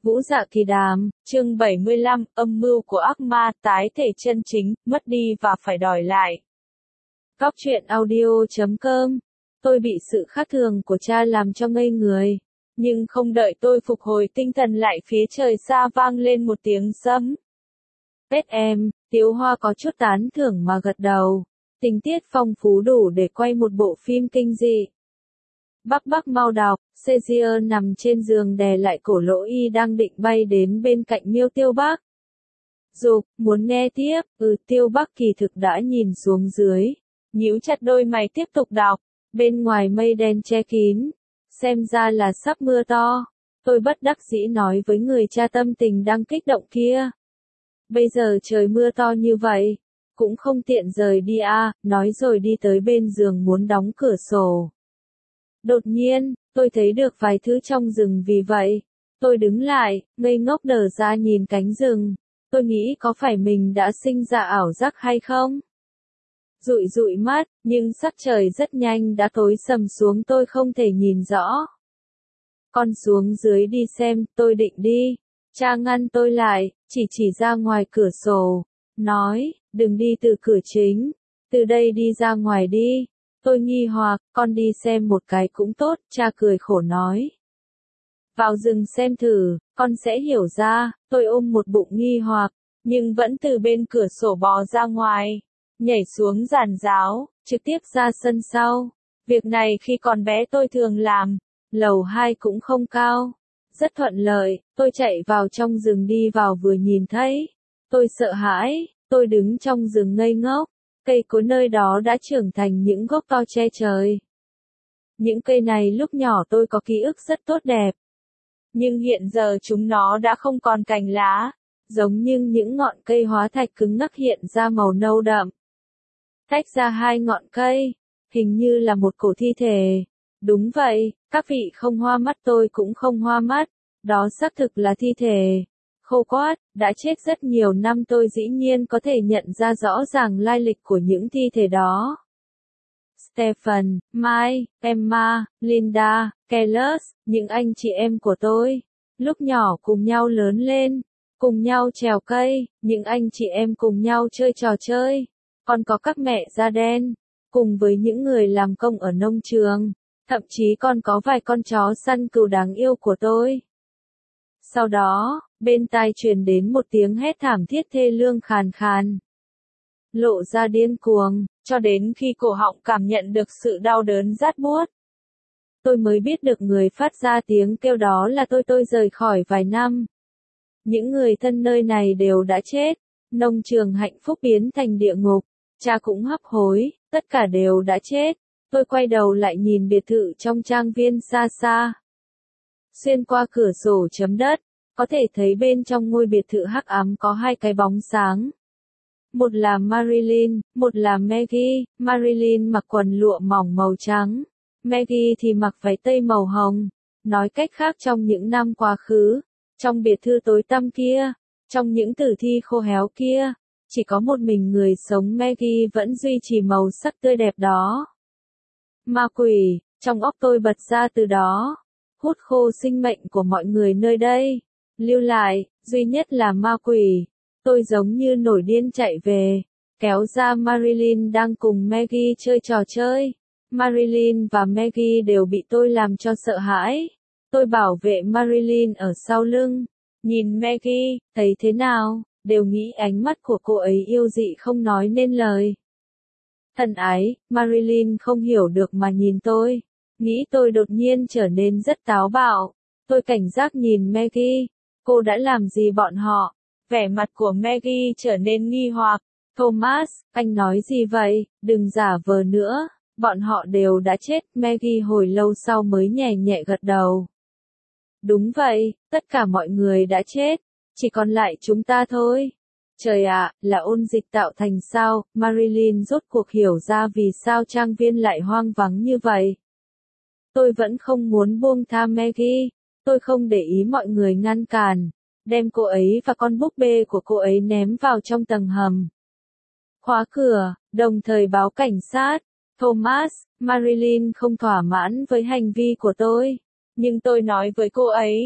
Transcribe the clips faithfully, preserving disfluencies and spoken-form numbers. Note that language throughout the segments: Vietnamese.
Vũ Dạ Kỳ Đàm, chương bảy mươi lăm, âm mưu của ác ma, tái thể chân chính, mất đi và phải đòi lại. Góc truyện audio chấm com. Tôi bị sự khác thường của cha làm cho ngây người. Nhưng không đợi tôi phục hồi tinh thần lại phía trời xa vang lên một tiếng sấm. Pet em, Tiếu Hoa có chút tán thưởng mà gật đầu. Tình tiết phong phú đủ để quay một bộ phim kinh dị. Bắc Bắc mau đọc, Caesar nằm trên giường đè lại cổ Lỗ Y đang định bay đến bên cạnh Miêu Tiêu Bắc. Dục, muốn nghe tiếp, ừ Tiêu Bắc kỳ thực đã nhìn xuống dưới. Nhíu chặt đôi mày tiếp tục đọc, bên ngoài mây đen che kín. Xem ra là sắp mưa to. Tôi bất đắc dĩ nói với người cha tâm tình đang kích động kia. Bây giờ trời mưa to như vậy, cũng không tiện rời đi à, nói rồi đi tới bên giường muốn đóng cửa sổ. Đột nhiên, tôi thấy được vài thứ trong rừng vì vậy. Tôi đứng lại, ngây ngốc đờ ra nhìn cánh rừng. Tôi nghĩ có phải mình đã sinh ra ảo giác hay không? Dụi dụi mắt, nhưng sắc trời rất nhanh đã tối sầm xuống tôi không thể nhìn rõ. Con xuống dưới đi xem, tôi định đi. Cha ngăn tôi lại, chỉ chỉ ra ngoài cửa sổ. Nói, đừng đi từ cửa chính. Từ đây đi ra ngoài đi. Tôi nghi hoặc, con đi xem một cái cũng tốt, cha cười khổ nói. Vào rừng xem thử, con sẽ hiểu ra, tôi ôm một bụng nghi hoặc, nhưng vẫn từ bên cửa sổ bò ra ngoài, nhảy xuống giàn giáo, trực tiếp ra sân sau. Việc này khi còn bé tôi thường làm, lầu hai cũng không cao, rất thuận lợi, tôi chạy vào trong rừng đi vào vừa nhìn thấy. Tôi sợ hãi, tôi đứng trong rừng ngây ngốc. Cây cối nơi đó đã trưởng thành những gốc to che trời. Những cây này lúc nhỏ tôi có ký ức rất tốt đẹp. Nhưng hiện giờ chúng nó đã không còn cành lá, giống như những ngọn cây hóa thạch cứng ngắc hiện ra màu nâu đậm. Tách ra hai ngọn cây, hình như là một cổ thi thể. Đúng vậy, các vị không hoa mắt tôi cũng không hoa mắt, đó xác thực là thi thể. Khô quát, đã chết rất nhiều năm tôi dĩ nhiên có thể nhận ra rõ ràng lai lịch của những thi thể đó. Stephen, Mike, Emma, Linda, Kelly, những anh chị em của tôi, lúc nhỏ cùng nhau lớn lên, cùng nhau trèo cây, những anh chị em cùng nhau chơi trò chơi, còn có các mẹ da đen, cùng với những người làm công ở nông trường, thậm chí còn có vài con chó săn cừu đáng yêu của tôi. Sau đó, bên tai truyền đến một tiếng hét thảm thiết thê lương khàn khàn. Lộ ra điên cuồng, cho đến khi cổ họng cảm nhận được sự đau đớn rát buốt. Tôi mới biết được người phát ra tiếng kêu đó là tôi tôi rời khỏi vài năm. Những người thân nơi này đều đã chết, nông trường hạnh phúc biến thành địa ngục, cha cũng hấp hối, tất cả đều đã chết. Tôi quay đầu lại nhìn biệt thự trong trang viên xa xa. Xuyên qua cửa sổ chấm đất, có thể thấy bên trong ngôi biệt thự hắc ám có hai cái bóng sáng. Một là Marilyn, một là Maggie. Marilyn mặc quần lụa mỏng màu trắng, Maggie thì mặc váy tây màu hồng. Nói cách khác trong những năm quá khứ, trong biệt thự tối tăm kia, trong những tử thi khô héo kia, chỉ có một mình người sống Maggie vẫn duy trì màu sắc tươi đẹp đó. Ma quỷ, trong óc tôi bật ra từ đó. Hút khô sinh mệnh của mọi người nơi đây. Lưu lại, duy nhất là ma quỷ. Tôi giống như nổi điên chạy về, kéo ra Marilyn đang cùng Maggie chơi trò chơi. Marilyn và Maggie đều bị tôi làm cho sợ hãi. Tôi bảo vệ Marilyn ở sau lưng. Nhìn Maggie, thấy thế nào, đều nghĩ ánh mắt của cô ấy yêu dị không nói nên lời. Thân ái, Marilyn không hiểu được mà nhìn tôi. Nghĩ tôi đột nhiên trở nên rất táo bạo. Tôi cảnh giác nhìn Maggie. Cô đã làm gì bọn họ? Vẻ mặt của Maggie trở nên nghi hoặc. Thomas, anh nói gì vậy? Đừng giả vờ nữa. Bọn họ đều đã chết. Maggie hồi lâu sau mới nhẹ nhẹ gật đầu. Đúng vậy, tất cả mọi người đã chết. Chỉ còn lại chúng ta thôi. Trời ạ, à, là ôn dịch tạo thành sao? Marilyn rốt cuộc hiểu ra vì sao trang viên lại hoang vắng như vậy. Tôi vẫn không muốn buông tha Maggie. Tôi không để ý mọi người ngăn cản. Đem cô ấy và con búp bê của cô ấy ném vào trong tầng hầm. Khóa cửa, đồng thời báo cảnh sát. Thomas, Marilyn không thỏa mãn với hành vi của tôi. Nhưng tôi nói với cô ấy.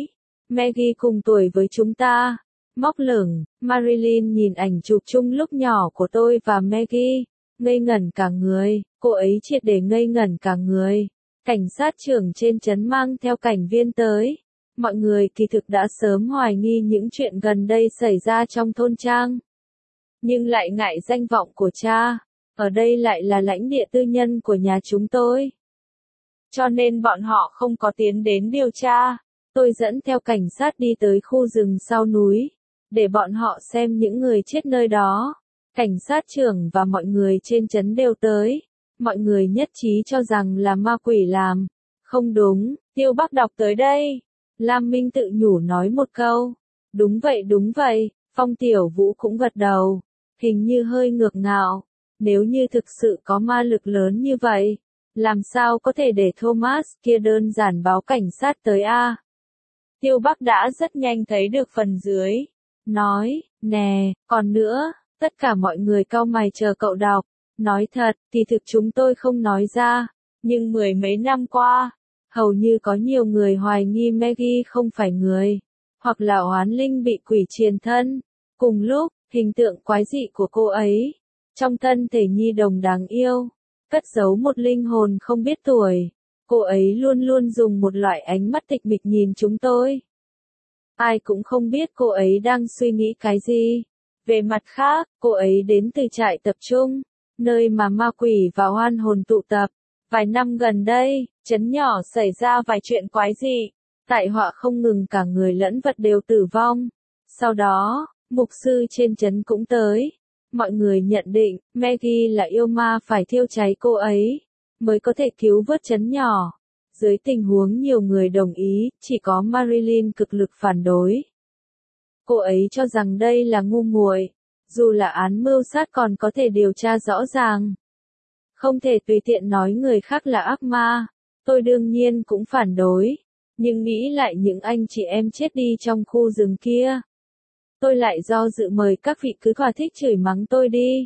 Maggie cùng tuổi với chúng ta. Móc lửng, Marilyn nhìn ảnh chụp chung lúc nhỏ của tôi và Maggie, ngây ngẩn cả người, cô ấy triệt để ngây ngẩn cả người. Cảnh sát trưởng trên trấn mang theo cảnh viên tới. Mọi người kỳ thực đã sớm hoài nghi những chuyện gần đây xảy ra trong thôn trang. Nhưng lại ngại danh vọng của cha, ở đây lại là lãnh địa tư nhân của nhà chúng tôi. Cho nên bọn họ không có tiến đến điều tra. Tôi dẫn theo cảnh sát đi tới khu rừng sau núi, để bọn họ xem những người chết nơi đó. Cảnh sát trưởng và mọi người trên trấn đều tới. Mọi người nhất trí cho rằng là ma quỷ làm. Không đúng, Tiêu Bắc đọc tới đây. Lam Minh tự nhủ nói một câu. Đúng vậy đúng vậy, Phong Tiểu Vũ cũng gật đầu. Hình như hơi ngược ngạo. Nếu như thực sự có ma lực lớn như vậy, làm sao có thể để Thomas kia đơn giản báo cảnh sát tới a? Tiêu Bắc đã rất nhanh thấy được phần dưới. Nói, nè, còn nữa, tất cả mọi người cau mày chờ cậu đọc. Nói thật, thì thực chúng tôi không nói ra, nhưng mười mấy năm qua, hầu như có nhiều người hoài nghi Maggie không phải người, hoặc là oán linh bị quỷ triền thân. Cùng lúc, hình tượng quái dị của cô ấy, trong thân thể nhi đồng đáng yêu, cất giấu một linh hồn không biết tuổi. Cô ấy luôn luôn dùng một loại ánh mắt tịch mịch nhìn chúng tôi. Ai cũng không biết cô ấy đang suy nghĩ cái gì. Về mặt khác, cô ấy đến từ trại tập trung, nơi mà ma quỷ và oan hồn tụ tập. Vài năm gần đây, trấn nhỏ xảy ra vài chuyện quái dị. Tai họa không ngừng, cả người lẫn vật đều tử vong. Sau đó, mục sư trên trấn cũng tới. Mọi người nhận định, Maggie là yêu ma, phải thiêu cháy cô ấy, mới có thể cứu vớt trấn nhỏ. Dưới tình huống nhiều người đồng ý, chỉ có Marilyn cực lực phản đối. Cô ấy cho rằng đây là ngu muội, dù là án mưu sát còn có thể điều tra rõ ràng. Không thể tùy tiện nói người khác là ác ma. Tôi đương nhiên cũng phản đối, nhưng nghĩ lại những anh chị em chết đi trong khu rừng kia. Tôi lại do dự mời các vị cứ thỏa thích chửi mắng tôi đi.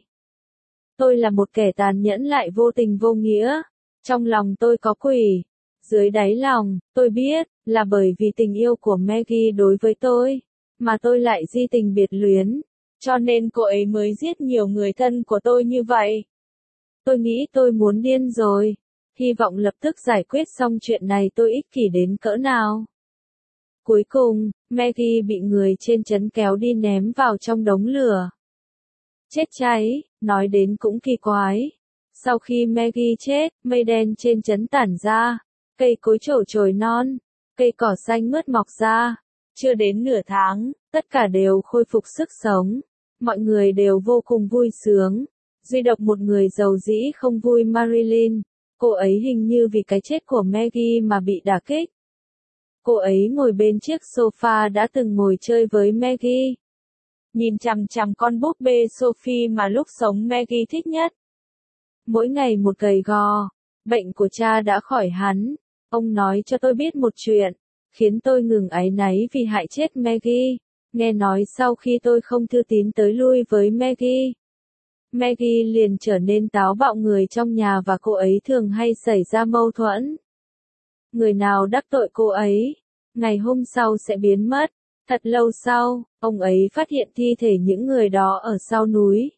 Tôi là một kẻ tàn nhẫn lại vô tình vô nghĩa. Trong lòng tôi có quỷ. Dưới đáy lòng, tôi biết, là bởi vì tình yêu của Maggie đối với tôi, mà tôi lại di tình biệt luyến. Cho nên cô ấy mới giết nhiều người thân của tôi như vậy. Tôi nghĩ tôi muốn điên rồi. Hy vọng lập tức giải quyết xong chuyện này, tôi ích kỷ đến cỡ nào. Cuối cùng, Maggie bị người trên trấn kéo đi ném vào trong đống lửa. Chết cháy, nói đến cũng kỳ quái. Sau khi Maggie chết, mây đen trên trấn tản ra, cây cối trổ trồi non, cây cỏ xanh mướt mọc ra. Chưa đến nửa tháng, tất cả đều khôi phục sức sống. Mọi người đều vô cùng vui sướng. Duy độc một người giàu dĩ không vui, Marilyn. Cô ấy hình như vì cái chết của Maggie mà bị đả kích. Cô ấy ngồi bên chiếc sofa đã từng ngồi chơi với Maggie. Nhìn chằm chằm con búp bê Sophie mà lúc sống Maggie thích nhất. Mỗi ngày một gầy gò, bệnh của cha đã khỏi hẳn. Ông nói cho tôi biết một chuyện, khiến tôi ngừng áy náy vì hại chết Maggie. Nghe nói sau khi tôi không thư tín tới lui với Maggie, Maggie liền trở nên táo bạo, người trong nhà và cô ấy thường hay xảy ra mâu thuẫn. Người nào đắc tội cô ấy, ngày hôm sau sẽ biến mất. Thật lâu sau, ông ấy phát hiện thi thể những người đó ở sau núi.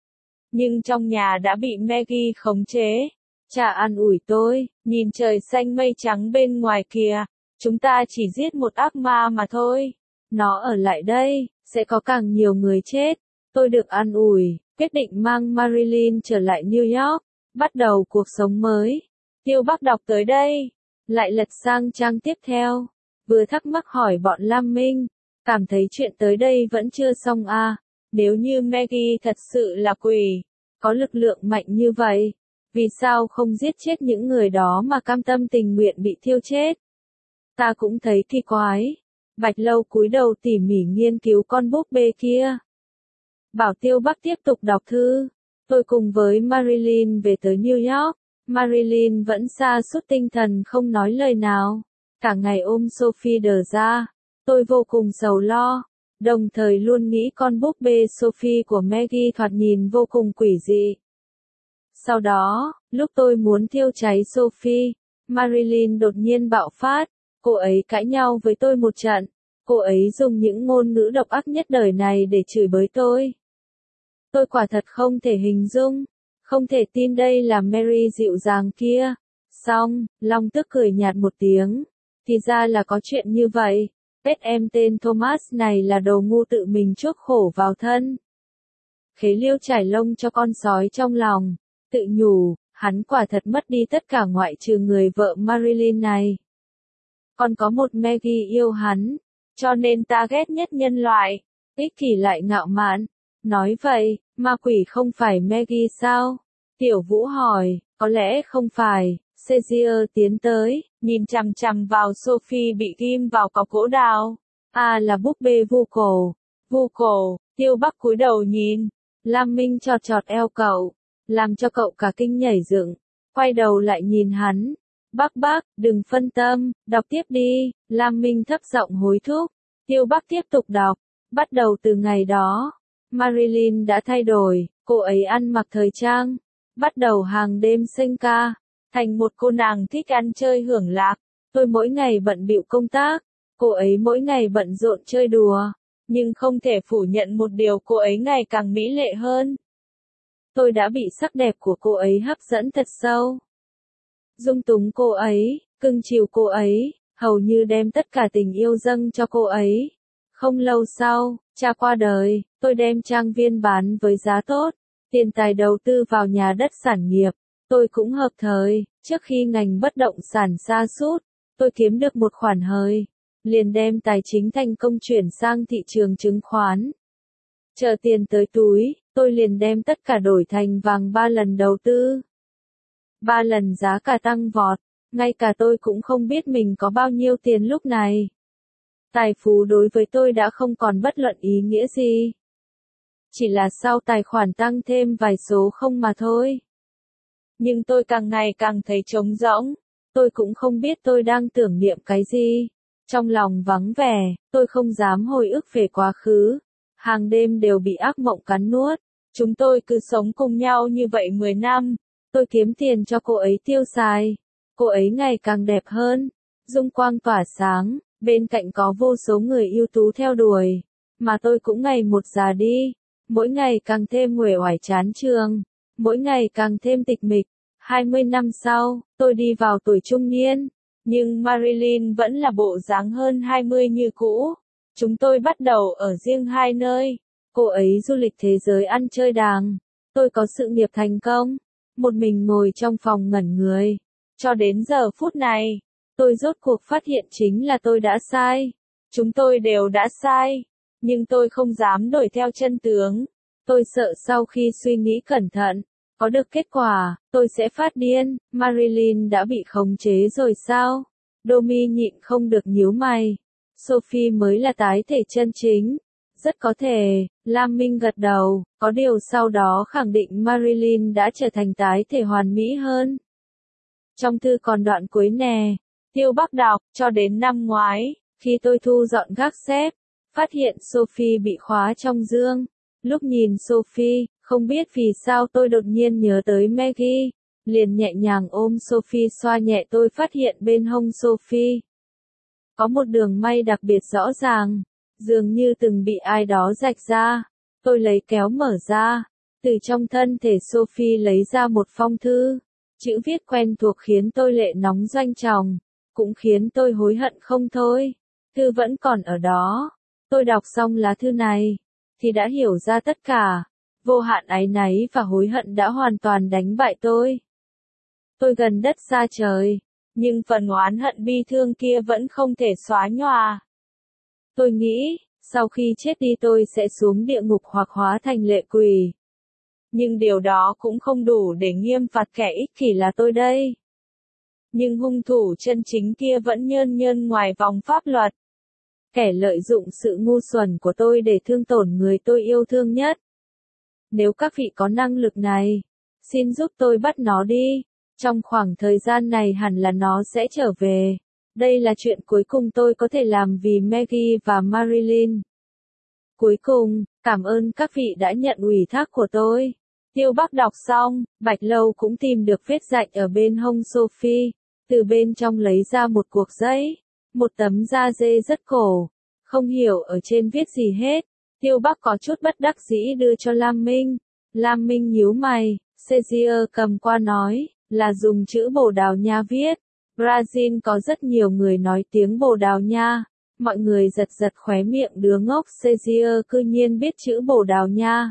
Nhưng trong nhà đã bị Maggie khống chế. Cha an ủi tôi, nhìn trời xanh mây trắng bên ngoài kìa, chúng ta chỉ giết một ác ma mà thôi. Nó ở lại đây, sẽ có càng nhiều người chết. Tôi được an ủi, quyết định mang Marilyn trở lại New York, bắt đầu cuộc sống mới. Tiêu Bắc đọc tới đây, lại lật sang trang tiếp theo. Vừa thắc mắc hỏi bọn Lam Minh, cảm thấy chuyện tới đây vẫn chưa xong à. Nếu như Maggie thật sự là quỷ, có lực lượng mạnh như vậy, vì sao không giết chết những người đó mà cam tâm tình nguyện bị thiêu chết? Ta cũng thấy kỳ quái. Bạch Lâu cúi đầu tỉ mỉ nghiên cứu con búp bê kia. Bảo Tiêu Bắc tiếp tục đọc thư. Tôi cùng với Marilyn về tới New York. Marilyn vẫn sa sút tinh thần không nói lời nào. Cả ngày ôm Sophie đờ ra. Tôi vô cùng sầu lo. Đồng thời luôn nghĩ con búp bê Sophie của Maggie thoạt nhìn vô cùng quỷ dị. Sau đó, lúc tôi muốn thiêu cháy Sophie, Marilyn đột nhiên bạo phát. Cô ấy cãi nhau với tôi một trận. Cô ấy dùng những ngôn ngữ độc ác nhất đời này để chửi bới tôi. Tôi quả thật không thể hình dung, không thể tin đây là Mary dịu dàng kia. Xong, Long Tước cười nhạt một tiếng. Thì ra là có chuyện như vậy. Pet em tên Thomas này là đồ ngu tự mình chuốc khổ vào thân. Khế Liêu trải lông cho con sói trong lòng, tự nhủ, hắn quả thật mất đi tất cả ngoại trừ người vợ Marilyn này. Còn có một Maggie yêu hắn, cho nên ta ghét nhất nhân loại, ích kỷ lại ngạo mạn. Nói vậy, ma quỷ không phải Maggie sao? Tiểu Vũ hỏi, có lẽ không phải. Caesar tiến tới, nhìn chằm chằm vào Sophie bị ghim vào cọc gỗ đào. À là búp bê vu cổ. Vu cổ, Tiêu Bắc cúi đầu nhìn. Lam Minh chọt chọt eo cậu, làm cho cậu cả kinh nhảy dựng. Quay đầu lại nhìn hắn. Bác bác, đừng phân tâm, đọc tiếp đi. Lam Minh thấp giọng hối thúc. Tiêu Bắc tiếp tục đọc. Bắt đầu từ ngày đó, Marilyn đã thay đổi, cô ấy ăn mặc thời trang. Bắt đầu hàng đêm sinh ca. Thành một cô nàng thích ăn chơi hưởng lạc. Tôi mỗi ngày bận bịu công tác, cô ấy mỗi ngày bận rộn chơi đùa, nhưng không thể phủ nhận một điều, cô ấy ngày càng mỹ lệ hơn. Tôi đã bị sắc đẹp của cô ấy hấp dẫn thật sâu. Dung túng cô ấy, cưng chiều cô ấy, hầu như đem tất cả tình yêu dâng cho cô ấy. Không lâu sau, cha qua đời, tôi đem trang viên bán với giá tốt, tiền tài đầu tư vào nhà đất sản nghiệp. Tôi cũng hợp thời, trước khi ngành bất động sản sa sút, tôi kiếm được một khoản hơi, liền đem tài chính thành công chuyển sang thị trường chứng khoán. Chờ tiền tới túi, tôi liền đem tất cả đổi thành vàng ba lần đầu tư. Ba lần giá cả tăng vọt, ngay cả tôi cũng không biết mình có bao nhiêu tiền lúc này. Tài phú đối với tôi đã không còn bất luận ý nghĩa gì. Chỉ là sau tài khoản tăng thêm vài số không mà thôi. Nhưng tôi càng ngày càng thấy trống rỗng, tôi cũng không biết tôi đang tưởng niệm cái gì. Trong lòng vắng vẻ, tôi không dám hồi ức về quá khứ. Hàng đêm đều bị ác mộng cắn nuốt. Chúng tôi cứ sống cùng nhau như vậy mười năm. Tôi kiếm tiền cho cô ấy tiêu xài. Cô ấy ngày càng đẹp hơn, dung quang tỏa sáng, bên cạnh có vô số người ưu tú theo đuổi. Mà tôi cũng ngày một già đi, mỗi ngày càng thêm uể oải chán trường, mỗi ngày càng thêm tịch mịch. hai mươi năm sau, tôi đi vào tuổi trung niên, nhưng Marilyn vẫn là bộ dáng hơn hai mươi như cũ. Chúng tôi bắt đầu ở riêng hai nơi. Cô ấy du lịch thế giới ăn chơi đàng. Tôi có sự nghiệp thành công. Một mình ngồi trong phòng ngẩn người. Cho đến giờ phút này, tôi rốt cuộc phát hiện chính là tôi đã sai. Chúng tôi đều đã sai. Nhưng tôi không dám đuổi theo chân tướng. Tôi sợ sau khi suy nghĩ cẩn thận, có được kết quả, tôi sẽ phát điên. Marilyn đã bị khống chế rồi sao? Domi nhịn không được nhíu mày. Sophie mới là tái thể chân chính. Rất có thể, Lam Minh gật đầu, có điều sau đó khẳng định Marilyn đã trở thành tái thể hoàn mỹ hơn. Trong thư còn đoạn cuối nè, Tiêu Bắc đọc, cho đến năm ngoái, khi tôi thu dọn gác xếp, phát hiện Sophie bị khóa trong giường. Lúc nhìn Sophie, không biết vì sao tôi đột nhiên nhớ tới Maggie, liền nhẹ nhàng ôm Sophie xoa nhẹ, tôi phát hiện bên hông Sophie có một đường may đặc biệt rõ ràng, dường như từng bị ai đó rạch ra. Tôi lấy kéo mở ra, từ trong thân thể Sophie lấy ra một phong thư. Chữ viết quen thuộc khiến tôi lệ nóng doanh tròng, cũng khiến tôi hối hận không thôi. Thư vẫn còn ở đó. Tôi đọc xong lá thư này, thì đã hiểu ra tất cả. Vô hạn áy náy và hối hận đã hoàn toàn đánh bại tôi. Tôi gần đất xa trời, nhưng phần oán hận bi thương kia vẫn không thể xóa nhòa. Tôi nghĩ, sau khi chết đi tôi sẽ xuống địa ngục hoặc hóa thành lệ quỷ. Nhưng điều đó cũng không đủ để nghiêm phạt kẻ ích kỷ là tôi đây. Nhưng hung thủ chân chính kia vẫn nhơn nhơn ngoài vòng pháp luật. Kẻ lợi dụng sự ngu xuẩn của tôi để thương tổn người tôi yêu thương nhất. Nếu các vị có năng lực này, xin giúp tôi bắt nó đi. Trong khoảng thời gian này hẳn là nó sẽ trở về. Đây là chuyện cuối cùng tôi có thể làm vì Maggie và Marilyn. Cuối cùng, cảm ơn các vị đã nhận ủy thác của tôi. Tiêu Bắc đọc xong, Bạch Lâu cũng tìm được vết rạch ở bên hông Sophie. Từ bên trong lấy ra một cuộc giấy, một tấm da dê rất cổ. Không hiểu ở trên viết gì hết. Tiêu Bắc có chút bất đắc dĩ đưa cho Lam Minh. Lam Minh nhíu mày, Caesar cầm qua nói, là dùng chữ Bồ Đào Nha viết. Brazil có rất nhiều người nói tiếng Bồ Đào Nha. Mọi người giật giật khóe miệng đứa ngốc Caesar cư nhiên biết chữ Bồ Đào Nha.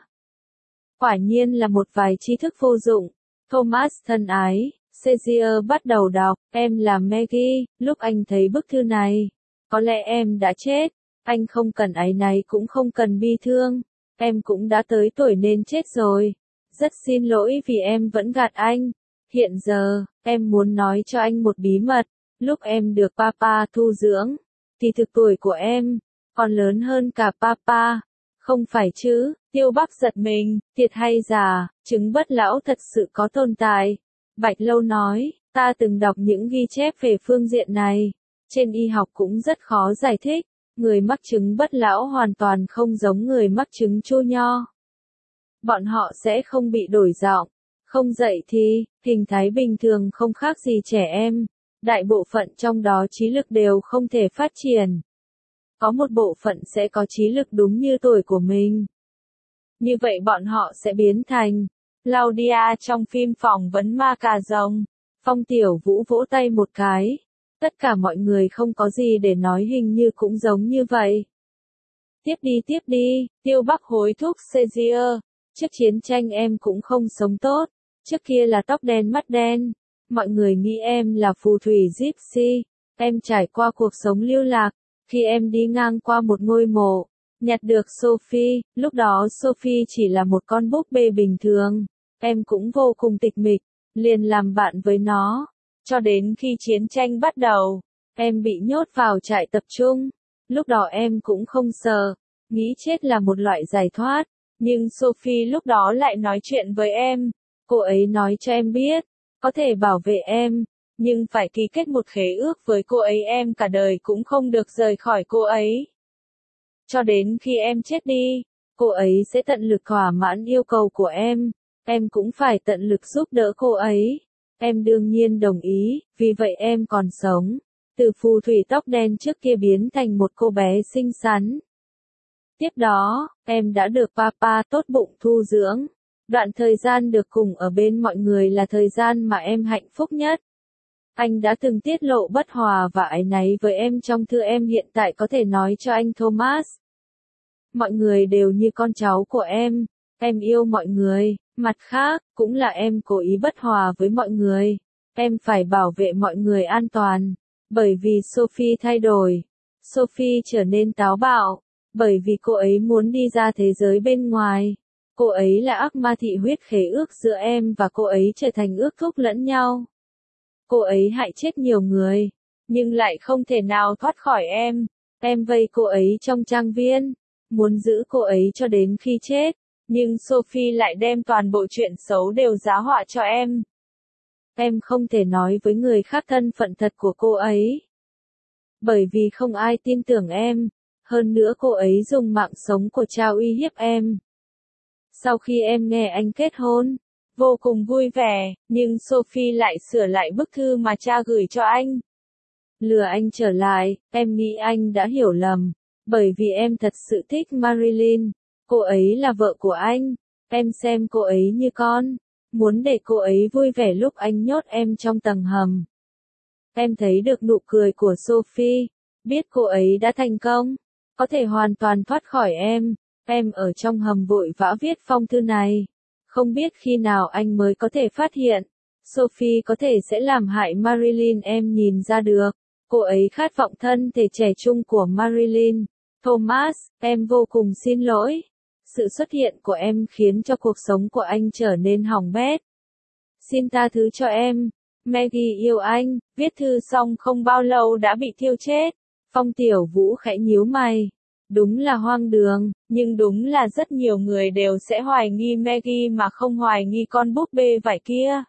Quả nhiên là một vài tri thức vô dụng. Thomas thân ái, Caesar bắt đầu đọc, em là Maggie, lúc anh thấy bức thư này. Có lẽ em đã chết, anh không cần áy náy cũng không cần bi thương. Em cũng đã tới tuổi nên chết rồi. Rất xin lỗi vì em vẫn gạt anh. Hiện giờ, em muốn nói cho anh một bí mật. Lúc em được Papa thu dưỡng, thì thực tuổi của em còn lớn hơn cả Papa. Không phải chứ? Tiêu Bắc giật mình, thiệt hay giả, chứng bất lão thật sự có tồn tại. Bạch Lâu nói, ta từng đọc những ghi chép về phương diện này. Trên y học cũng rất khó giải thích. Người mắc chứng bất lão hoàn toàn không giống người mắc chứng chu nho. Bọn họ sẽ không bị đổi giọng, không dậy thì, hình thái bình thường không khác gì trẻ em. Đại bộ phận trong đó trí lực đều không thể phát triển. Có một bộ phận sẽ có trí lực đúng như tuổi của mình. Như vậy bọn họ sẽ biến thành Claudia trong phim phỏng vấn ma cà rồng. Phong Tiểu Vũ vỗ tay một cái. Tất cả mọi người không có gì để nói, hình như cũng giống như vậy. Tiếp đi tiếp đi, Tiêu Bắc hối thúc Caesar. Trước chiến tranh em cũng không sống tốt. Trước kia là tóc đen mắt đen. Mọi người nghĩ em là phù thủy gypsy. Em trải qua cuộc sống lưu lạc. Khi em đi ngang qua một ngôi mộ, nhặt được Sophie, lúc đó Sophie chỉ là một con búp bê bình thường. Em cũng vô cùng tịch mịch, liền làm bạn với nó. Cho đến khi chiến tranh bắt đầu, em bị nhốt vào trại tập trung. Lúc đó em cũng không sợ, nghĩ chết là một loại giải thoát. Nhưng Sophie lúc đó lại nói chuyện với em. Cô ấy nói cho em biết, có thể bảo vệ em, nhưng phải ký kết một khế ước với cô ấy, em cả đời cũng không được rời khỏi cô ấy. Cho đến khi em chết đi, cô ấy sẽ tận lực thỏa mãn yêu cầu của em. Em cũng phải tận lực giúp đỡ cô ấy. Em đương nhiên đồng ý, vì vậy em còn sống. Từ phù thủy tóc đen trước kia biến thành một cô bé xinh xắn. Tiếp đó, em đã được Papa tốt bụng thu dưỡng. Đoạn thời gian được cùng ở bên mọi người là thời gian mà em hạnh phúc nhất. Anh đã từng tiết lộ bất hòa và áy náy với em trong thư em hiện tại có thể nói cho anh Thomas. Mọi người đều như con cháu của em. Em yêu mọi người. Mặt khác, cũng là em cố ý bất hòa với mọi người. Em phải bảo vệ mọi người an toàn. Bởi vì Sophie thay đổi. Sophie trở nên táo bạo. Bởi vì cô ấy muốn đi ra thế giới bên ngoài. Cô ấy là ác ma thị huyết khế ước giữa em và cô ấy trở thành ước thúc lẫn nhau. Cô ấy hại chết nhiều người. Nhưng lại không thể nào thoát khỏi em. Em vây cô ấy trong trang viên. Muốn giữ cô ấy cho đến khi chết. Nhưng Sophie lại đem toàn bộ chuyện xấu đều giá họa cho em. Em không thể nói với người khác thân phận thật của cô ấy. Bởi vì không ai tin tưởng em. Hơn nữa cô ấy dùng mạng sống của cha uy hiếp em. Sau khi em nghe anh kết hôn, vô cùng vui vẻ, nhưng Sophie lại sửa lại bức thư mà cha gửi cho anh. Lừa anh trở lại, em nghĩ anh đã hiểu lầm. Bởi vì em thật sự thích Marilyn. Cô ấy là vợ của anh. Em xem cô ấy như con. Muốn để cô ấy vui vẻ lúc anh nhốt em trong tầng hầm. Em thấy được nụ cười của Sophie. Biết cô ấy đã thành công. Có thể hoàn toàn thoát khỏi em. Em ở trong hầm vội vã viết phong thư này. Không biết khi nào anh mới có thể phát hiện. Sophie có thể sẽ làm hại Marilyn, em nhìn ra được. Cô ấy khát vọng thân thể trẻ trung của Marilyn. Thomas, em vô cùng xin lỗi. Sự xuất hiện của em khiến cho cuộc sống của anh trở nên hỏng bét. Xin tha thứ cho em. Maggie yêu anh. Viết thư xong không bao lâu đã bị thiêu chết. Phong Tiểu Vũ khẽ nhíu mày. Đúng là hoang đường, nhưng đúng là rất nhiều người đều sẽ hoài nghi Maggie mà không hoài nghi con búp bê vải kia.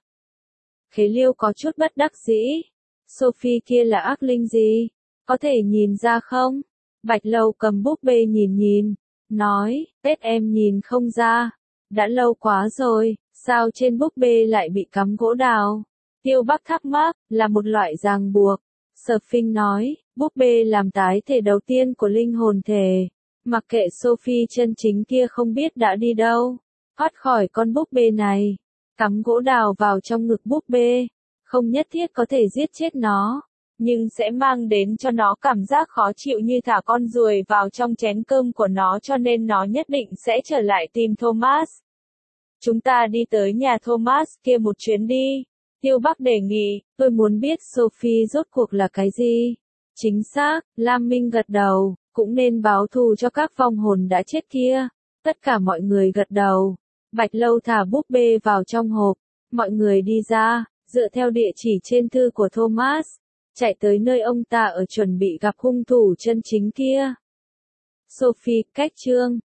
Khế Liêu có chút bất đắc dĩ. Sophie kia là ác linh gì? Có thể nhìn ra không? Bạch Lâu cầm búp bê nhìn nhìn. Nói, Tết em nhìn không ra. Đã lâu quá rồi, sao trên búp bê lại bị cắm gỗ đào? Tiêu Bắc thắc mắc, là một loại ràng buộc. Sphinx nói, búp bê làm tái thể đầu tiên của linh hồn thể. Mặc kệ Sophie chân chính kia không biết đã đi đâu, thoát khỏi con búp bê này, cắm gỗ đào vào trong ngực búp bê, không nhất thiết có thể giết chết nó, nhưng sẽ mang đến cho nó cảm giác khó chịu như thả con ruồi vào trong chén cơm của nó, cho nên nó nhất định sẽ trở lại tìm Thomas. Chúng ta đi tới nhà Thomas kia một chuyến đi. Tiêu Bắc đề nghị, tôi muốn biết Sophie rốt cuộc là cái gì. Chính xác, Lam Minh gật đầu, cũng nên báo thù cho các vong hồn đã chết kia. Tất cả mọi người gật đầu. Bạch Lâu thả búp bê vào trong hộp. Mọi người đi ra, dựa theo địa chỉ trên thư của Thomas, chạy tới nơi ông ta ở chuẩn bị gặp hung thủ chân chính kia. Sophie, cách chương